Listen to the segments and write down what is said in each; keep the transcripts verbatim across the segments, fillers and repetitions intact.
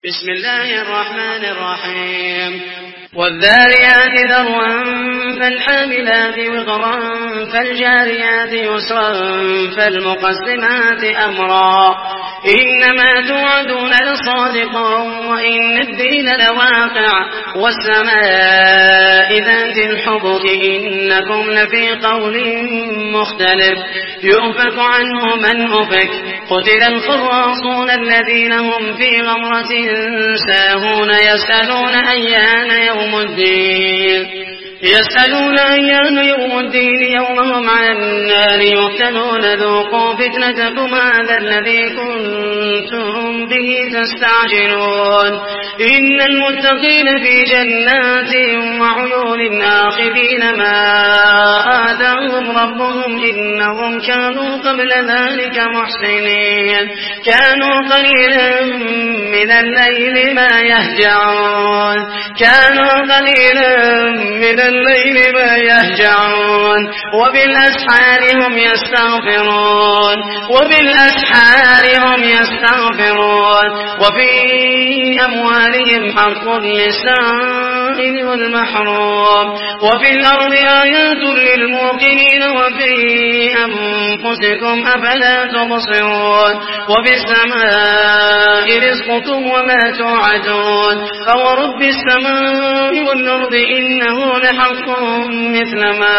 بسم الله الرحمن الرحيم والذاريات ذروا فالحاملات وقرا فالجاريات يسرا فالمقسمات أمرا إنما توعدون لصادق وإن الدين لواقع والسماء ذات الحبك إنكم لفي قول مختلف يؤفك عنه من أفك قتل الخراصون الذين هم في غمرة ساهون يسألون أيان يوم الدين يسألون أيان يوم الدين يومهم عن النار يفتنون ذوقوا فتنتكم هذا الذي كنتم به تستعجلون إن المتقين في جنات وعيون آخذين ما آتاهم ربهم إنهم كانوا قبل ذلك محسنين كانوا قليلا من الليل ما يهجعون كانوا قليلا من الليل ما يهجعون وبالأسحار هم يستغفرون وبالأسحار هم يستغفرون وفي أموالهم حق للسائل والمحروم وفي الأرض آيات للموقنين وفي أنفسكم أفلا تبصرون وفي السماء رزقكم وما توعدون فورب السماء والأرض إنه لحق مثل ما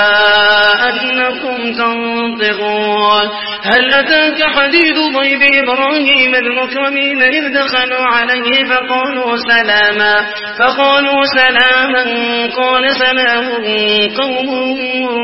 أنكم تنطقون هل أتاك حديث ضيف إبراهيم المكرمين إذ دخلوا عليه فقالوا سلاما فقالوا سلاما قال سلام قوم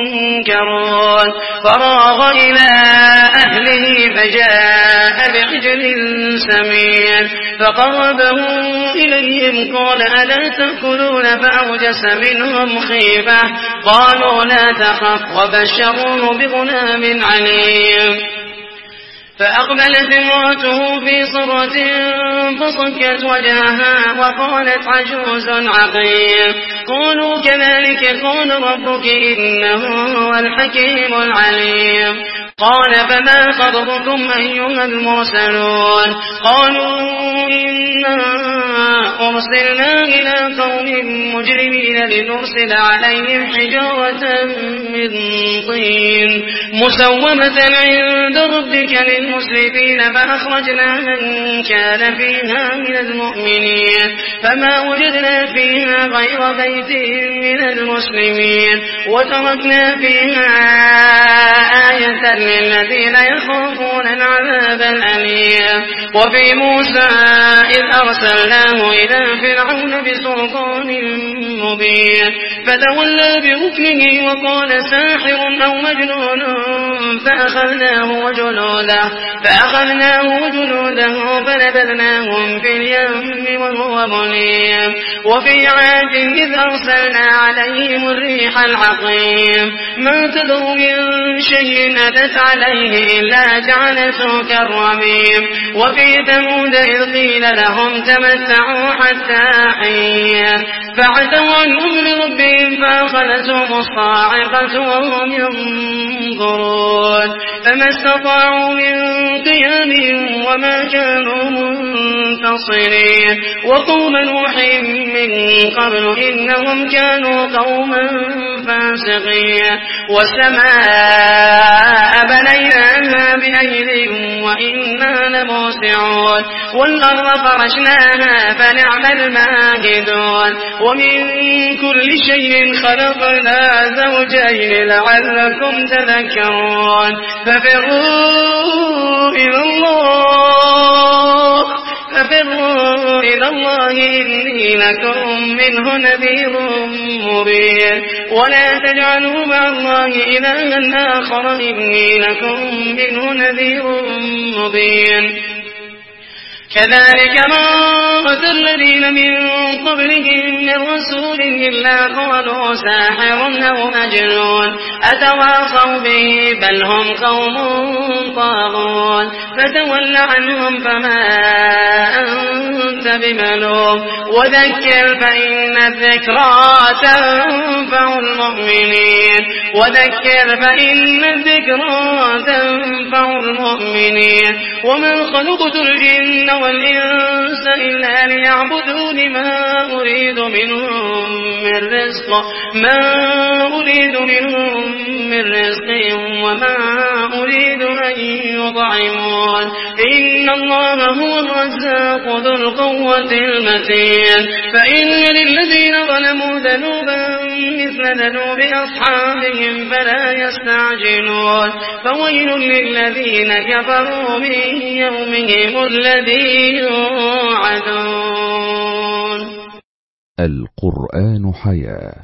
منكرون فراغ إلى أهله فجاء بعجل سمين فقربه إليهم قال ألا تأكلون فأوجس منهم خيفة قالوا لا تخف وبشروه بغلام عليم فأقبلت امرأته في صرة فصكت وجهها وقالت عجوز عقيم قالوا كذلك قال ربك إنه هو الحكيم العليم قال فما خطبكم أيها المرسلون قالوا إنا أرسلنا إلى قوم مجرمين لنرسل عليهم حجارة من طين مسومة عند ربك للمسرفين فأخرجنا من كان فيها من المؤمنين فما وجدنا فيها غير بيت من المسلمين وتركنا فيها آية للذين يخافون العذاب الأليم وفي موسى إذ أرسلناه إلى فرعون بسلطان مبين فتولى بركنه وقال ساحر أو مجنون فأخذناه وجنوده فأخذناه وجنوده فنبذناهم في اليم وهو مليم وفي عاد إذ أرسلنا عليهم الريح العقيم ما تذر من شيء أتت عليه إلا جعلته كالرميم وفي ثمود إذ قيل لهم تمتعوا حتى حين فعتوا عن أمر ربهم فأخذتهم الصاعقة وهم ينظرون فما استطاعوا من قيام وما كانوا منتصرين وقوم نوح من قبل إنهم كانوا قوما فاسقين والسماء بنيناها بأيد وإنا لموسعون والأرض فرشناها فنعم الماهدون ومن كل شيء خلقنا زوجين لعلكم تذكرون ففروا إلى الله ففروا إلى الله إني لكم منه نذير مبين ولا تجعلوا مع الله إلها آخر إني لكم منه نذير مبين كذلك ما أتى الذين من قبلهم من رسول إلا قالوا ساحر أو مجنون أتواصوا به بل هم قوم طاغون فتول عنهم فما أنت بملوم وذكر فإن الذكرى تنفع المؤمنين وذكر فإن الذكرى تنفع المؤمنين وما خلقت الجن والإنس إلا ليعبدون ما أريد منهم من رزق ما أريد منهم من رزق وما أريد أن يطعمون إن الله هو الرزاق ذو القوة المتين فإن للذين ظلموا ذنوبا مثل ذنوب أصحابهم فلا يستعجلون فويل للذين كفروا من يومهم الذي يوعدون. القرآن حياة.